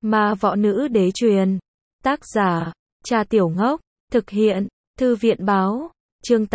Ma Võ Nữ Đế truyền. Tác giả, Cha Tiểu Ngốc. Thực hiện, Thư viện Báo. Chương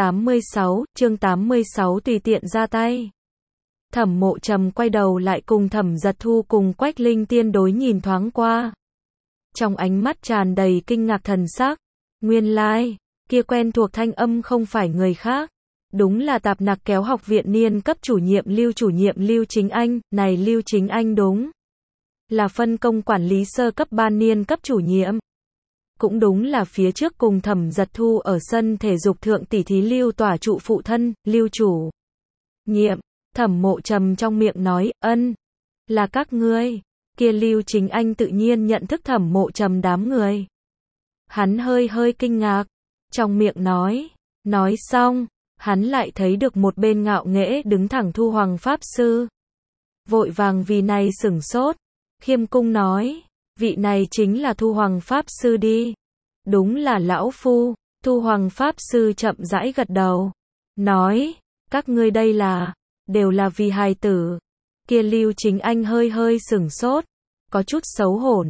86 tùy tiện ra tay. Thẩm Mộ Trầm quay đầu lại cùng Thẩm Giật Thu cùng Quách Linh Tiên đối nhìn thoáng qua. Trong ánh mắt tràn đầy kinh ngạc thần sắc. Nguyên lai, kia quen thuộc thanh âm không phải người khác. Đúng là Tạp Nặc Kéo học viện niên cấp chủ nhiệm Lưu Chính Anh. Này Lưu Chính Anh đúng là phân công quản lý sơ cấp ban niên cấp chủ nhiệm. Cũng đúng là phía trước cùng Thẩm Giật Thu ở sân thể dục thượng tỉ thí Lưu tỏa trụ phụ thân, Lưu chủ nhiệm. Thẩm Mộ Trầm trong miệng nói, ân, là các ngươi. Kia Lưu Chính Anh tự nhiên nhận thức Thẩm Mộ Trầm đám người. Hắn hơi kinh ngạc, trong miệng nói xong, hắn lại thấy được một bên ngạo nghễ đứng thẳng Thu Hoàng Pháp Sư. Vội vàng vì này sửng sốt, khiêm cung nói, vị này chính là Thu Hoàng Pháp Sư đi. Đúng là lão phu. Thu Hoàng Pháp Sư chậm rãi gật đầu, nói, các ngươi đây đều là vì hài tử. Kia Lưu Chính Anh hơi sửng sốt, có chút xấu hổ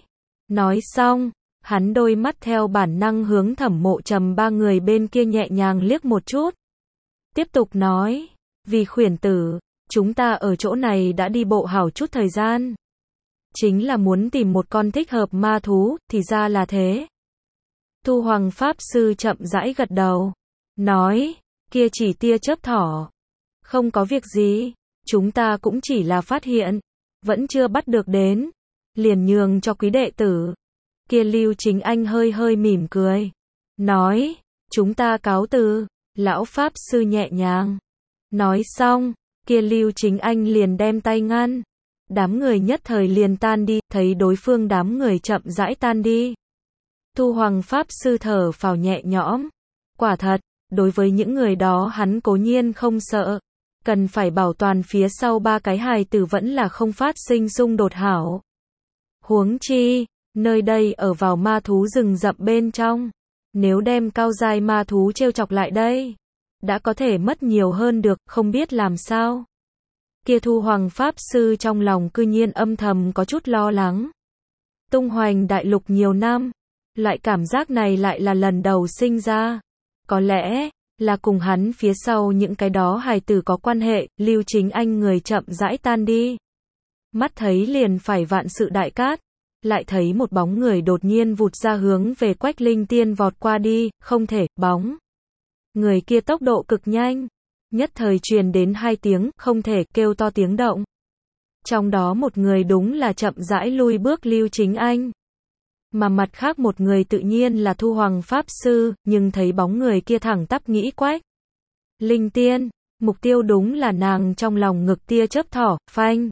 nói xong, hắn đôi mắt theo bản năng hướng Thẩm Mộ Trầm ba người bên kia nhẹ nhàng liếc một chút. Tiếp tục nói, vì khuyển tử, chúng ta ở chỗ này đã đi bộ hảo chút thời gian. Chính là muốn tìm một con thích hợp ma thú, thì ra là thế. Thu Hoàng Pháp Sư chậm rãi gật đầu, nói, kia chỉ tia chớp thỏ. Không có việc gì, chúng ta cũng chỉ là phát hiện, vẫn chưa bắt được đến, liền nhường cho quý đệ tử. Kia Lưu Chính Anh hơi mỉm cười, nói, chúng ta cáo từ. Lão Pháp Sư nhẹ nhàng nói xong, kia Lưu Chính Anh liền đem tay ngăn. Đám người nhất thời liền tan đi, thấy đối phương đám người chậm rãi tan đi. Thu Hoàng Pháp Sư thở phào nhẹ nhõm. Quả thật, đối với những người đó hắn cố nhiên không sợ. Cần phải bảo toàn phía sau ba cái hài tử vẫn là không phát sinh xung đột hảo. Huống chi, nơi đây ở vào ma thú rừng rậm bên trong. Nếu đem cao giai ma thú trêu chọc lại đây, đã có thể mất nhiều hơn được, không biết làm sao. Kia Thu Hoàng Pháp Sư trong lòng cư nhiên âm thầm có chút lo lắng. Tung hoành đại lục nhiều năm, loại cảm giác này lại là lần đầu sinh ra. Có lẽ là cùng hắn phía sau những cái đó hài tử có quan hệ. Lưu Chính Anh người chậm rãi tan đi. Mắt thấy liền phải vạn sự đại cát, lại thấy một bóng người đột nhiên vụt ra hướng về Quách Linh Tiên vọt qua đi. Không thể, bóng người kia tốc độ cực nhanh, nhất thời truyền đến hai tiếng không thể kêu to tiếng động. Trong đó một người đúng là chậm rãi lui bước Lưu Chính Anh, mà mặt khác một người tự nhiên là Thu Hoàng Pháp Sư, nhưng thấy bóng người kia thẳng tắp nghĩ Quách Linh Tiên, mục tiêu đúng là nàng trong lòng ngực tia chớp thỏ, phanh.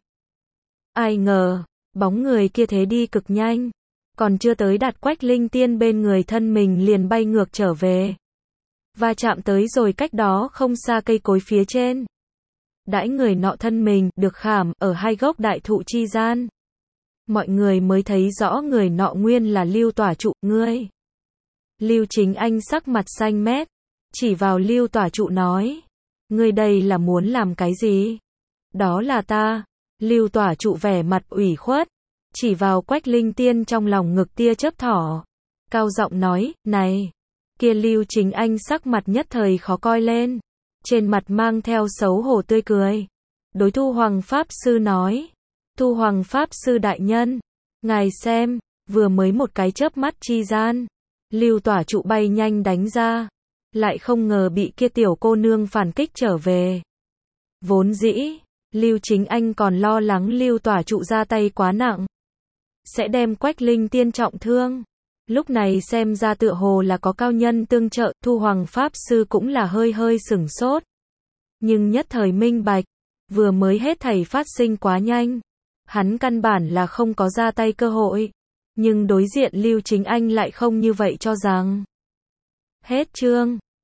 Ai ngờ, bóng người kia thế đi cực nhanh, còn chưa tới đạt Quách Linh Tiên bên người thân mình liền bay ngược trở về. Và chạm tới rồi cách đó không xa cây cối phía trên. Đãi người nọ thân mình được khảm ở hai gốc đại thụ chi gian. Mọi người mới thấy rõ người nọ nguyên là Lưu tỏa trụ, ngươi. Lưu Chính Anh sắc mặt xanh mét, chỉ vào Lưu tỏa trụ nói, ngươi đây là muốn làm cái gì? Đó là ta. Lưu tỏa trụ vẻ mặt ủy khuất, chỉ vào Quách Linh Tiên trong lòng ngực tia chớp thỏ, cao giọng nói, này. Kia Lưu Chính Anh sắc mặt nhất thời khó coi lên, trên mặt mang theo xấu hổ tươi cười. Đối Thu Hoàng Pháp Sư nói, Thu Hoàng Pháp Sư đại nhân, ngài xem, vừa mới một cái chớp mắt chi gian, Lưu tỏa trụ bay nhanh đánh ra, lại không ngờ bị kia tiểu cô nương phản kích trở về. Vốn dĩ, Lưu Chính Anh còn lo lắng Lưu tỏa trụ ra tay quá nặng, sẽ đem Quách Linh Tiên trọng thương. Lúc này xem ra tựa hồ là có cao nhân tương trợ, Thu Hoàng Pháp Sư cũng là hơi sửng sốt. Nhưng nhất thời minh bạch, vừa mới hết thảy phát sinh quá nhanh. Hắn căn bản là không có ra tay cơ hội. Nhưng đối diện Lưu Chính Anh lại không như vậy cho rằng. Hết chương.